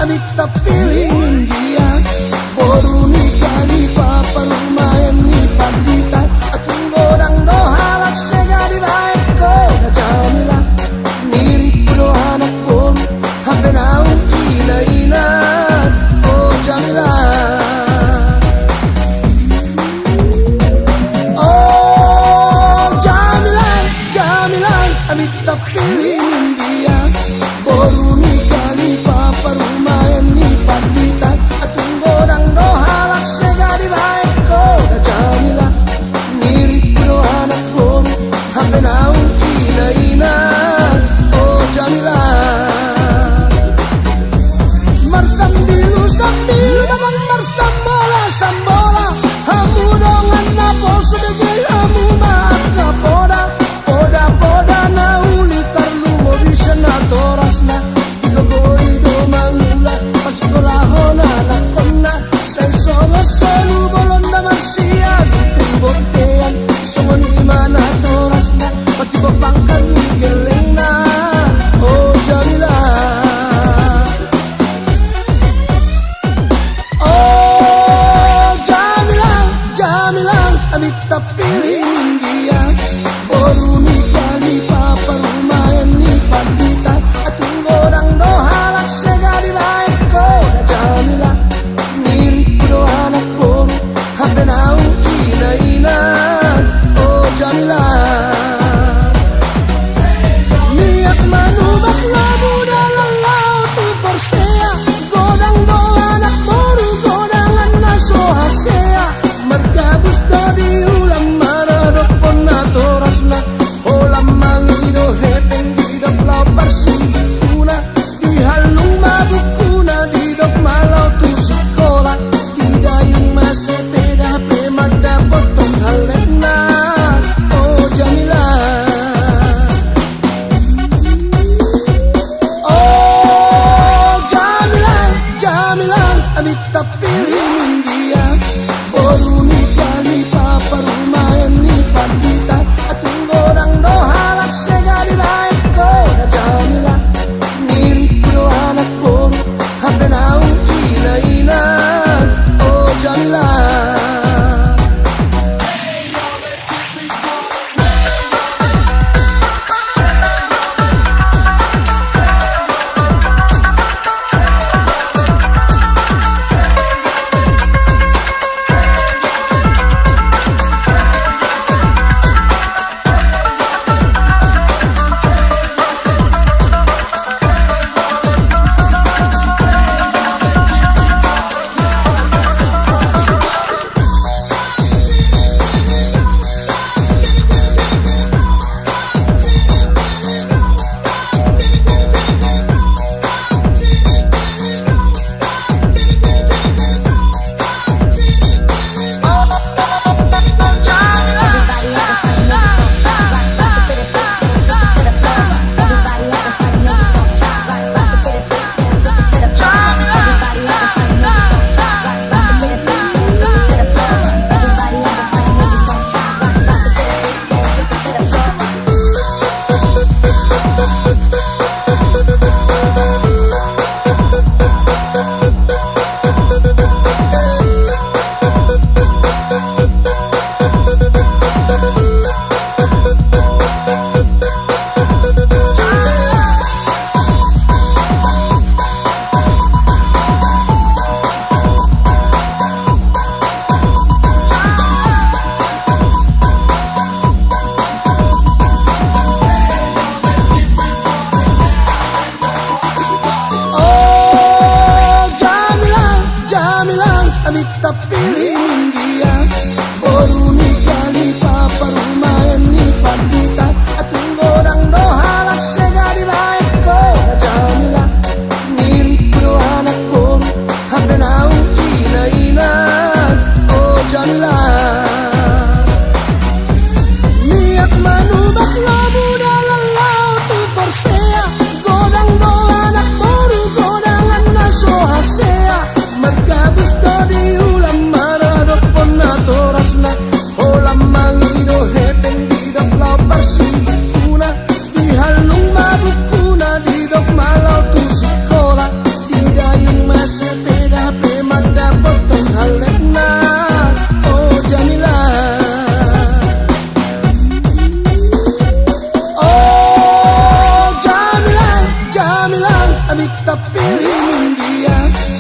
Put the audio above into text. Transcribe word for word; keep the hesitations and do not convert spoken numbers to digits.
abita piling dia boru ni kali papa lumayan ni pandita atung godang do halak segadi baik ko na jamila niri pro anak bom habe naun ina ina oh jamila oh jamila jamila abita piling dia boru ni kali papa lumayan ni pandita atung godang do halak segadi baik ko na jamila niri pro anak bom habe naun ina ina oh jamila marsambilu sambilu dapat marsambola sambola hamu dongan napo sedegi hamu maaf na poda poda poda na uli tarlumo bisa na toras na igogoi do mangula pasigolahona na konna say songo selu bolon na marsia tumbotean songo ni mana toras na pati bapangkan ni geleng na oh jamila oh jamila jamila abita piling dia boru ni kali papa lumayan ni pandita atung godang do halak segadi baik ko na jamila niri pro anak boru habe naun ina ina oh jamila niat manubak labu dalam laut tu persea godang do anak boru godangan naso hasea mergabus dari ulam marado ponna torasna olam mangido hepeng didok lau parsingkuna di halung mabukuna didok malau tu sekolah di dayung masepeda pemada potong halena oh jamila oh jamila jamila abita piling dia boru ni kali papa lumayan ni pandita atung godang do halak segadi baik ko na jamila niri pro anak boru habe naun ina ina oh jamila abita piling dia boru ni kali papa lumayan ni pandita atung godang do halak segadi baik ko na jamila niri pro anak boru habe naun ina ina oh jamila niat manubak labu dalam laut tu persea godang do anak boru godangan naso hasea mergabus dari ulam mara eling dia